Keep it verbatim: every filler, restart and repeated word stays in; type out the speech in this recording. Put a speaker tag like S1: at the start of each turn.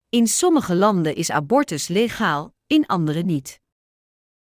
S1: In sommige landen is abortus legaal, in andere niet.